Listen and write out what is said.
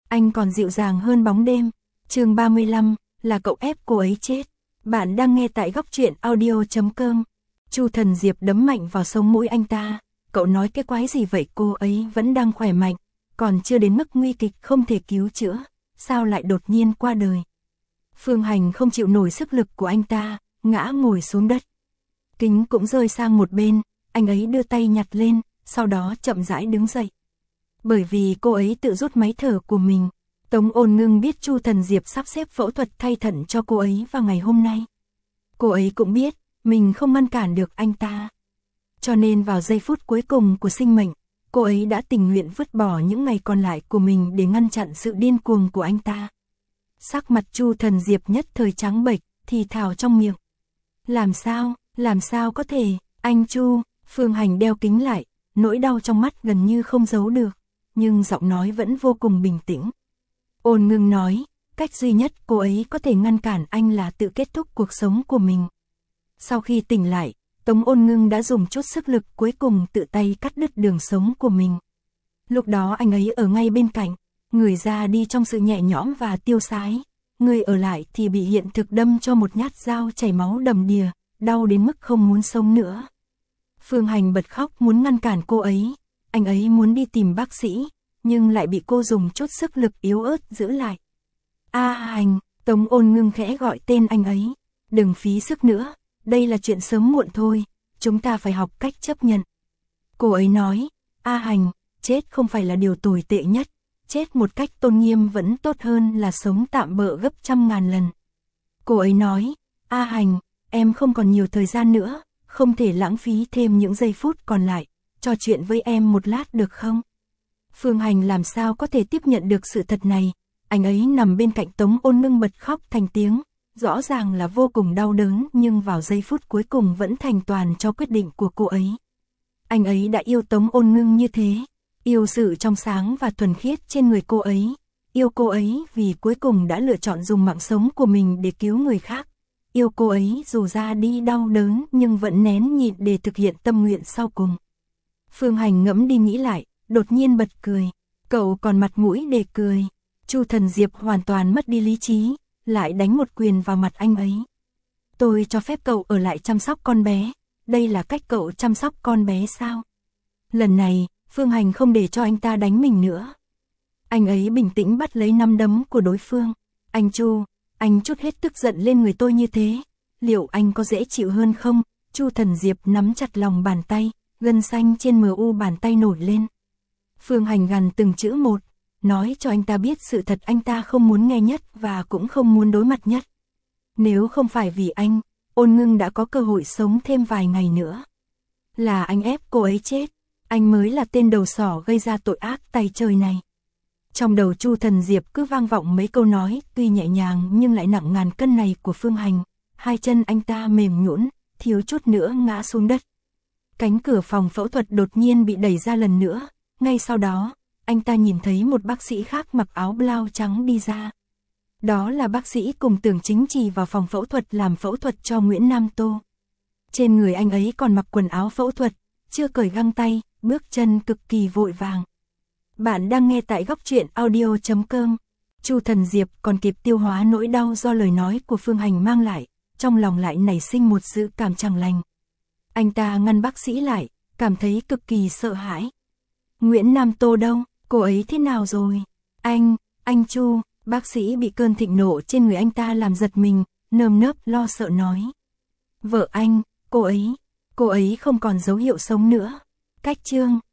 anh còn dịu dàng hơn bóng đêm. Chương 35, là cậu ép cô ấy chết. Bạn đang nghe tại góc truyện audio.com. Chu Thần Diệp đấm mạnh vào sống mũi anh ta. Cậu nói cái quái gì vậy, cô ấy vẫn đang khỏe mạnh, còn chưa đến mức nguy kịch không thể cứu chữa, sao lại đột nhiên qua đời. Phương Hành không chịu nổi sức lực của anh ta, ngã ngồi xuống đất. Kính cũng rơi sang một bên, anh ấy đưa tay nhặt lên, sau đó chậm rãi đứng dậy. Bởi vì cô ấy tự rút máy thở của mình, Tống Ôn Ngưng biết Chu Thần Diệp sắp xếp phẫu thuật thay thận cho cô ấy vào ngày hôm nay. Cô ấy cũng biết, mình không ngăn cản được anh ta. Cho nên vào giây phút cuối cùng của sinh mệnh, cô ấy đã tình nguyện vứt bỏ những ngày còn lại của mình để ngăn chặn sự điên cuồng của anh ta. Sắc mặt Chu Thần Diệp nhất thời trắng bệch, thì thào trong miệng. Làm sao có thể, anh Chu. Phương Hành đeo kính lại, nỗi đau trong mắt gần như không giấu được, nhưng giọng nói vẫn vô cùng bình tĩnh. Ôn Ngưng nói, cách duy nhất cô ấy có thể ngăn cản anh là tự kết thúc cuộc sống của mình. Sau khi tỉnh lại, Tống Ôn Ngưng đã dùng chút sức lực cuối cùng tự tay cắt đứt đường sống của mình. Lúc đó anh ấy ở ngay bên cạnh, người ra đi trong sự nhẹ nhõm và tiêu sái, người ở lại thì bị hiện thực đâm cho một nhát dao chảy máu đầm đìa, đau đến mức không muốn sống nữa. Phương Hành bật khóc muốn ngăn cản cô ấy, anh ấy muốn đi tìm bác sĩ, nhưng lại bị cô dùng chút sức lực yếu ớt giữ lại. A Hành, Tống Ôn Ngưng khẽ gọi tên anh ấy, đừng phí sức nữa, đây là chuyện sớm muộn thôi, chúng ta phải học cách chấp nhận. Cô ấy nói, A Hành, chết không phải là điều tồi tệ nhất, chết một cách tôn nghiêm vẫn tốt hơn là sống tạm bợ gấp trăm ngàn lần. Cô ấy nói, A Hành, em không còn nhiều thời gian nữa, không thể lãng phí thêm những giây phút còn lại, trò chuyện với em một lát được không? Phương Hành làm sao có thể tiếp nhận được sự thật này, anh ấy nằm bên cạnh Tống Ôn Ngưng bật khóc thành tiếng, rõ ràng là vô cùng đau đớn nhưng vào giây phút cuối cùng vẫn thành toàn cho quyết định của cô ấy. Anh ấy đã yêu Tống Ôn Ngưng như thế, yêu sự trong sáng và thuần khiết trên người cô ấy, yêu cô ấy vì cuối cùng đã lựa chọn dùng mạng sống của mình để cứu người khác, yêu cô ấy dù ra đi đau đớn nhưng vẫn nén nhịn để thực hiện tâm nguyện sau cùng. Phương Hành ngẫm đi nghĩ lại, đột nhiên bật cười, cậu còn mặt mũi để cười. Chu Thần Diệp hoàn toàn mất đi lý trí, lại đánh một quyền vào mặt anh ấy. Tôi cho phép cậu ở lại chăm sóc con bé, đây là cách cậu chăm sóc con bé sao? Lần này, Phương Hành không để cho anh ta đánh mình nữa. Anh ấy bình tĩnh bắt lấy nắm đấm của đối phương. Anh Chu, anh trút hết tức giận lên người tôi như thế, liệu anh có dễ chịu hơn không? Chu Thần Diệp nắm chặt lòng bàn tay, gân xanh trên mu bàn tay nổi lên. Phương Hành gằn từng chữ một, nói cho anh ta biết sự thật anh ta không muốn nghe nhất và cũng không muốn đối mặt nhất. Nếu không phải vì anh, Ôn Ngưng đã có cơ hội sống thêm vài ngày nữa. Là anh ép cô ấy chết, anh mới là tên đầu sỏ gây ra tội ác tày trời này. Trong đầu Chu Thần Diệp cứ vang vọng mấy câu nói tuy nhẹ nhàng nhưng lại nặng ngàn cân này của Phương Hành. Hai chân anh ta mềm nhũn, thiếu chút nữa ngã xuống đất. Cánh cửa phòng phẫu thuật đột nhiên bị đẩy ra lần nữa, ngay sau đó, anh ta nhìn thấy một bác sĩ khác mặc áo blau trắng đi ra. Đó là bác sĩ cùng Tưởng Chính Trì vào phòng phẫu thuật làm phẫu thuật cho Nguyễn Nam Tô. Trên người anh ấy còn mặc quần áo phẫu thuật, chưa cởi găng tay, bước chân cực kỳ vội vàng. Bạn đang nghe tại góc truyện audio.com. Chu Thần Diệp còn kịp tiêu hóa nỗi đau do lời nói của Phương Hành mang lại, trong lòng lại nảy sinh một dự cảm chẳng lành. Anh ta ngăn bác sĩ lại, cảm thấy cực kỳ sợ hãi. Nguyễn Nam Tô đâu, cô ấy thế nào rồi? Anh Chu, bác sĩ bị cơn thịnh nộ trên người anh ta làm giật mình, nơm nớp lo sợ nói. Vợ anh, cô ấy không còn dấu hiệu sống nữa. Cách chương